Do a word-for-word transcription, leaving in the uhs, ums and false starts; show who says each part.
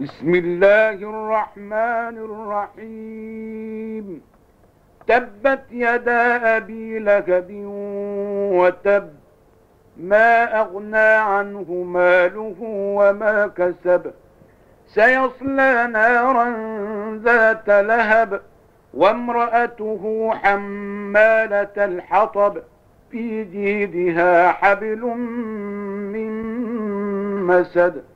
Speaker 1: بسم الله الرحمن الرحيم. تبت يدا أبي لهب وتب، ما أغنى عنه ماله وما كسب، سيصلى نارا ذات لهب، وامرأته حمالة الحطب، في جيدها حبل من مسد.